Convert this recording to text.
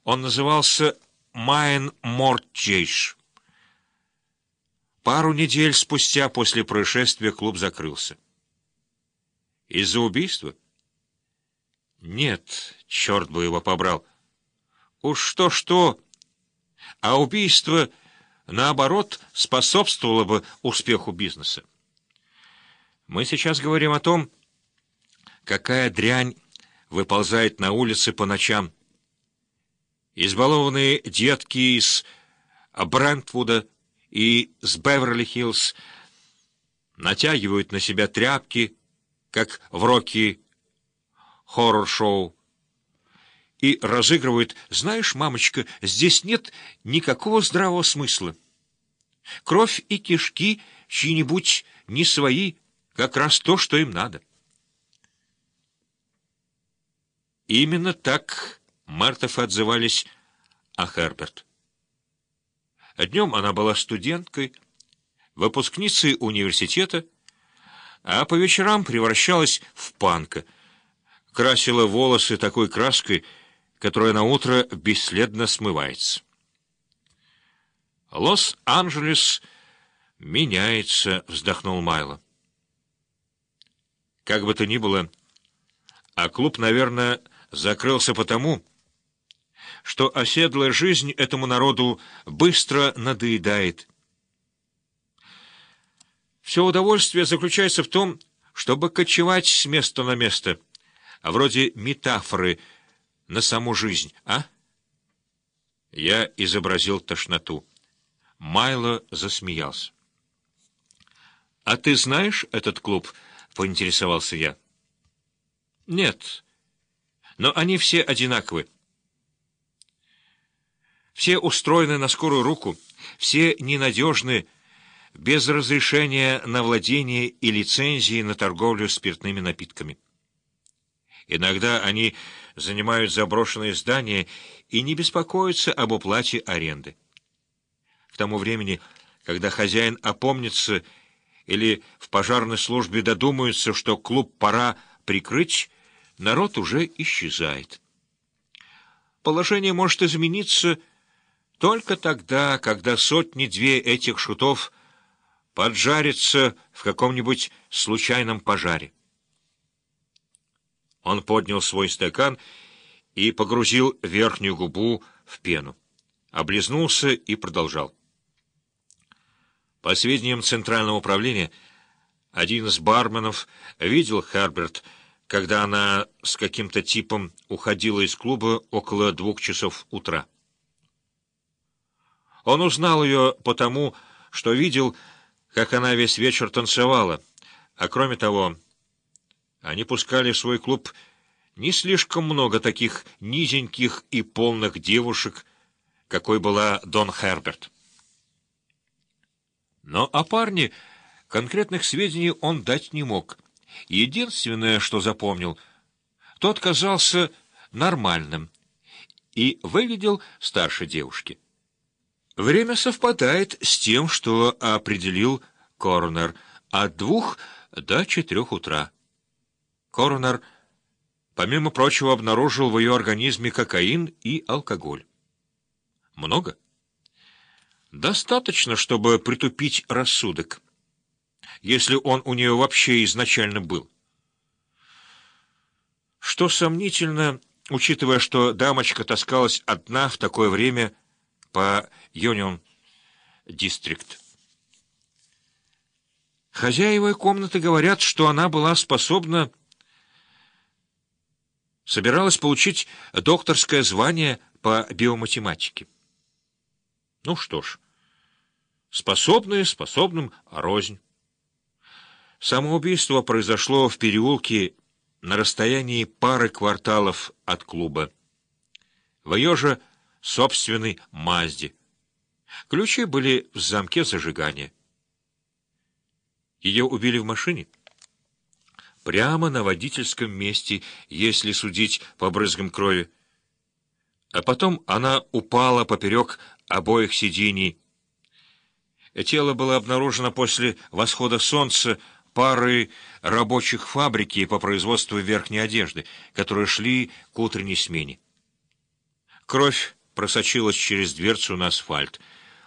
Он назывался Майн Мордчейш. Пару недель спустя после происшествия клуб закрылся. Из-за убийства? Нет, черт бы его побрал. Уж что-что, а убийство, наоборот, способствовало бы успеху бизнеса. Мы сейчас говорим о том, какая дрянь выползает на улицы по ночам. Избалованные детки из Брентвуда и с Беверли-Хиллз натягивают на себя тряпки, как в Рокки хоррор-шоу, и разыгрывают: «Знаешь, мамочка, здесь нет никакого здравого смысла. Кровь и кишки чьи-нибудь не свои, как раз то, что им надо». Именно так Мартов отзывались о Херберт. Днем она была студенткой, выпускницей университета, а по вечерам превращалась в панка, красила волосы такой краской, которая наутро бесследно смывается. «Лос-Анджелес меняется», — вздохнул Майло. Как бы то ни было, а клуб, наверное, закрылся потому, что оседлая жизнь этому народу быстро надоедает. Все удовольствие заключается в том, чтобы кочевать с места на место, вроде метафоры на саму жизнь, а? Я изобразил тошноту. Майло засмеялся. «А ты знаешь этот клуб?» — поинтересовался я. «Нет, но они все одинаковы. Все устроены на скорую руку, все ненадежны, без разрешения на владение и лицензии на торговлю спиртными напитками. Иногда они занимают заброшенные здания и не беспокоятся об уплате аренды. К тому времени, когда хозяин опомнится или в пожарной службе додумаются, что клуб пора прикрыть, народ уже исчезает. Положение может измениться только тогда, когда сотни-две этих шутов поджарятся в каком-нибудь случайном пожаре. Он поднял свой стакан и погрузил верхнюю губу в пену, облизнулся и продолжал. По сведениям Центрального управления, один из барменов видел Херберт, когда она с каким-то типом уходила из клуба около 2 часов утра. Он узнал ее потому, что видел, как она весь вечер танцевала, а кроме того, они пускали в свой клуб не слишком много таких низеньких и полных девушек, какой была Дон Херберт. Но о парне конкретных сведений он дать не мог. Единственное, что запомнил, тот казался нормальным и выглядел старше девушки. Время совпадает с тем, что определил коронер, от 2 до 4 утра. Коронер, помимо прочего, обнаружил в ее организме кокаин и алкоголь. Много? Достаточно, чтобы притупить рассудок, если он у нее вообще изначально был. Что сомнительно, учитывая, что дамочка таскалась одна в такое время по Юнион-Дистрикт. Хозяева комнаты говорят, что она была способна... собиралась получить докторское звание по биоматематике. Ну что ж, способные способным рознь. Самоубийство произошло в переулке на расстоянии пары кварталов от клуба. В ее же собственной Мазде. Ключи были в замке зажигания. Ее убили в машине? Прямо на водительском месте, если судить по брызгам крови. А потом она упала поперек обоих сидений. Тело было обнаружено после восхода солнца парой рабочих фабрики по производству верхней одежды, которые шли к утренней смене. Кровь просочилась через дверцу на асфальт.